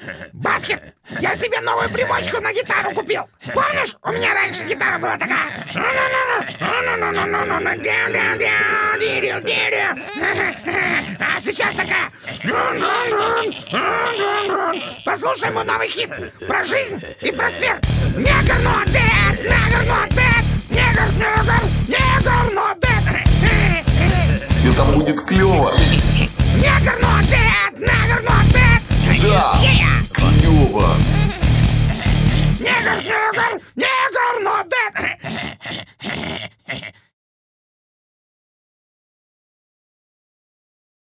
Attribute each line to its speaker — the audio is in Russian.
Speaker 1: Батхед, я себе новую примочку на гитару купил. Помнишь, у меня раньше гитара была такая. А сейчас такая. Послушай мой новый хит про жизнь и про смерть. Негр, но dead, негр, но dead, негр, негр, негр, но dead.
Speaker 2: Это будет клево.
Speaker 1: Негр, но dead, негр, но dead.
Speaker 2: Да, клево.